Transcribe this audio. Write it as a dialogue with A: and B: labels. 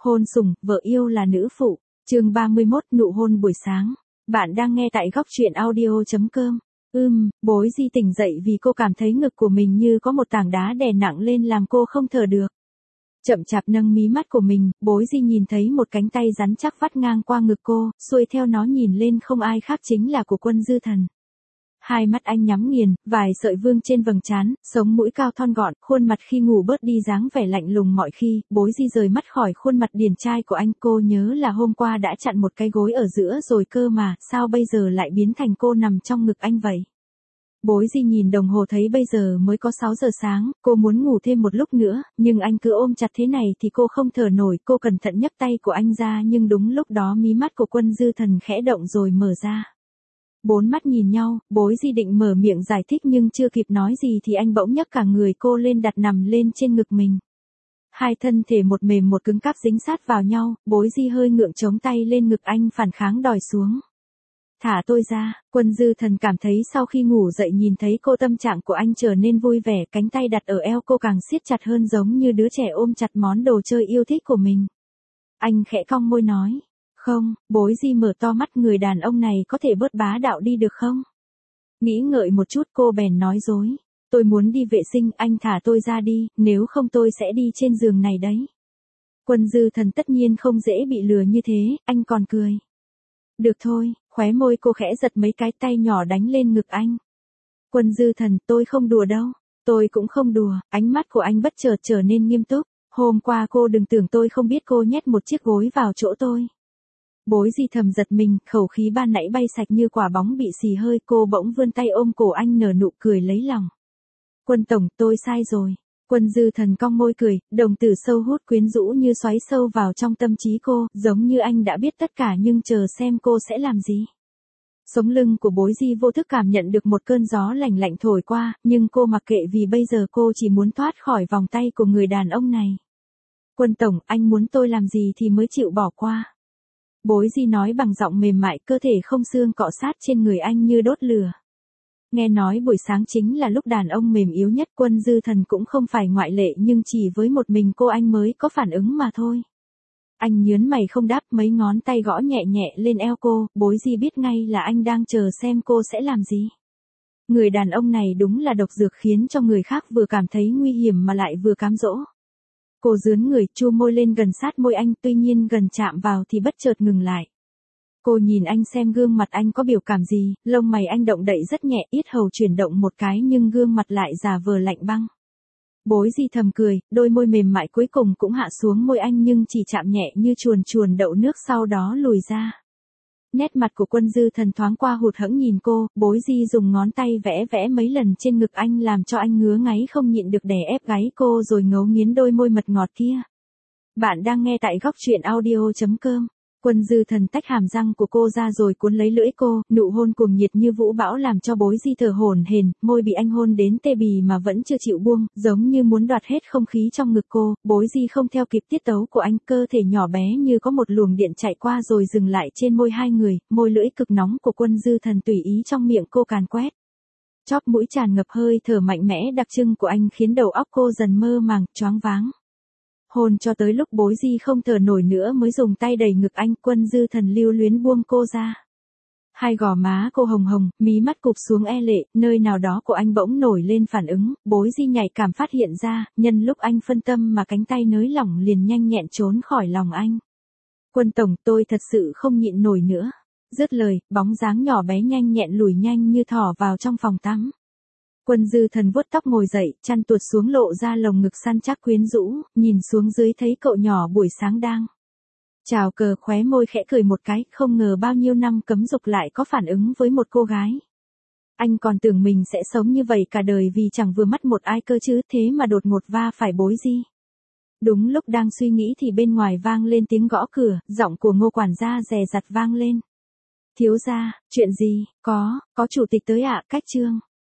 A: Hôn sủng, vợ yêu là nữ phụ. Chương 31, nụ hôn buổi sáng. Bạn đang nghe tại góc truyện audio.com. Bối Di tỉnh dậy vì cô cảm thấy ngực của mình như có một tảng đá đè nặng lên làm cô không thở được. Chậm chạp nâng mí mắt của mình, Bối Di nhìn thấy một cánh tay rắn chắc vắt ngang qua ngực cô, xuôi theo nó nhìn lên không ai khác chính là của Quân Dư Thần. Hai mắt anh nhắm nghiền, vài sợi vương trên vầng trán, sống mũi cao thon gọn, khuôn mặt khi ngủ bớt đi dáng vẻ lạnh lùng mọi khi. Bối Di rời mắt khỏi khuôn mặt điển trai của anh. Cô nhớ là hôm qua đã chặn một cái gối ở giữa rồi cơ mà, sao bây giờ lại biến thành cô nằm trong ngực anh vậy? Bối Di nhìn đồng hồ thấy bây giờ mới có 6 giờ sáng, cô muốn ngủ thêm một lúc nữa, nhưng anh cứ ôm chặt thế này thì cô không thở nổi. Cô cẩn thận nhấc tay của anh ra nhưng đúng lúc đó mí mắt của Quân Dư Thần khẽ động rồi mở ra. Bốn mắt nhìn nhau, Bối Di định mở miệng giải thích nhưng chưa kịp nói gì thì anh bỗng nhấc cả người cô lên đặt nằm lên trên ngực mình. Hai thân thể một mềm một cứng cáp dính sát vào nhau, Bối Di hơi ngượng chống tay lên ngực anh phản kháng đòi xuống. Thả tôi ra. Quân Dư Thần cảm thấy sau khi ngủ dậy nhìn thấy cô tâm trạng của anh trở nên vui vẻ, cánh tay đặt ở eo cô càng siết chặt hơn giống như đứa trẻ ôm chặt món đồ chơi yêu thích của mình. Anh khẽ cong môi nói. Không. Bối Di mở to mắt, người đàn ông này có thể bớt bá đạo đi được không? Nghĩ ngợi một chút cô bèn nói dối. Tôi muốn đi vệ sinh, anh thả tôi ra đi, nếu không tôi sẽ đi trên giường này đấy. Quân Dư Thần tất nhiên không dễ bị lừa như thế, anh còn cười. Được thôi, khóe môi cô khẽ giật mấy cái, tay nhỏ đánh lên ngực anh. Quân Dư Thần, tôi không đùa đâu. Tôi cũng không đùa. Ánh mắt của anh bất chợt trở nên nghiêm túc. Hôm qua cô đừng tưởng tôi không biết cô nhét một chiếc gối vào chỗ tôi. Bối Di thầm giật mình, khẩu khí ban nãy bay sạch như quả bóng bị xì hơi. Cô bỗng vươn tay ôm cổ anh nở nụ cười lấy lòng. Quân tổng, tôi sai rồi. Quân Dư Thần cong môi cười, đồng tử sâu hút quyến rũ như xoáy sâu vào trong tâm trí cô, giống như anh đã biết tất cả nhưng chờ xem cô sẽ làm gì. Sống lưng của Bối Di vô thức cảm nhận được một cơn gió lạnh lạnh thổi qua, nhưng cô mặc kệ vì bây giờ cô chỉ muốn thoát khỏi vòng tay của người đàn ông này. Quân tổng, anh muốn tôi làm gì thì mới chịu bỏ qua. Bối Di nói bằng giọng mềm mại, cơ thể không xương cọ sát trên người anh như đốt lửa. Nghe nói buổi sáng chính là lúc đàn ông mềm yếu nhất. Quân Dư Thần cũng không phải ngoại lệ nhưng chỉ với một mình cô anh mới có phản ứng mà thôi. Anh nhớn mày không đáp, mấy ngón tay gõ nhẹ nhẹ lên eo cô. Bối Di biết ngay là anh đang chờ xem cô sẽ làm gì. Người đàn ông này đúng là độc dược khiến cho người khác vừa cảm thấy nguy hiểm mà lại vừa cám dỗ. Cô dướn người, chu môi lên gần sát môi anh, tuy nhiên gần chạm vào thì bất chợt ngừng lại. Cô nhìn anh xem gương mặt anh có biểu cảm gì, lông mày anh động đậy rất nhẹ, yết hầu chuyển động một cái nhưng gương mặt lại giả vờ lạnh băng. Bối Di thầm cười, đôi môi mềm mại cuối cùng cũng hạ xuống môi anh nhưng chỉ chạm nhẹ như chuồn chuồn đậu nước sau đó lùi ra. Nét mặt của Quân Dư Thần thoáng qua hụt hẫng nhìn cô. Bối Di dùng ngón tay vẽ vẽ mấy lần trên ngực anh làm cho anh ngứa ngáy không nhịn được đè ép gáy cô rồi ngấu nghiến đôi môi mật ngọt kia. Bạn đang nghe tại góc truyện audio.com. Quân Dư Thần tách hàm răng của cô ra rồi cuốn lấy lưỡi cô, nụ hôn cuồng nhiệt như vũ bão làm cho Bối Di thở hổn hển, môi bị anh hôn đến tê bì mà vẫn chưa chịu buông, giống như muốn đoạt hết không khí trong ngực cô. Bối Di không theo kịp tiết tấu của anh, cơ thể nhỏ bé như có một luồng điện chạy qua rồi dừng lại trên môi hai người, môi lưỡi cực nóng của Quân Dư Thần tùy ý trong miệng cô càn quét. Chóp mũi tràn ngập hơi thở mạnh mẽ đặc trưng của anh khiến đầu óc cô dần mơ màng, choáng váng. Hôn cho tới lúc Bối Di không thở nổi nữa mới dùng tay đẩy ngực anh. Quân Dư Thần lưu luyến buông cô ra. Hai gò má cô hồng hồng, mí mắt cụp xuống e lệ, nơi nào đó của anh bỗng nổi lên phản ứng. Bối Di nhạy cảm phát hiện ra, nhân lúc anh phân tâm mà cánh tay nới lỏng liền nhanh nhẹn trốn khỏi lòng anh. Quân tổng, tôi thật sự không nhịn nổi nữa. Dứt lời, bóng dáng nhỏ bé nhanh nhẹn lùi nhanh như thỏ vào trong phòng tắm. Quân Dư Thần vuốt tóc ngồi dậy, chăn tuột xuống lộ ra lồng ngực săn chắc quyến rũ, nhìn xuống dưới thấy cậu nhỏ buổi sáng đang chào cờ, khóe môi khẽ cười một cái, không ngờ bao nhiêu năm cấm dục lại có phản ứng với một cô gái. Anh còn tưởng mình sẽ sống như vậy cả đời vì chẳng vừa mắt một ai cơ chứ, thế mà đột ngột va phải Bối Di. Đúng lúc đang suy nghĩ thì bên ngoài vang lên tiếng gõ cửa, giọng của Ngô quản gia dè dặt vang lên. Thiếu gia, chuyện gì, có chủ tịch tới ạ. Cách chương.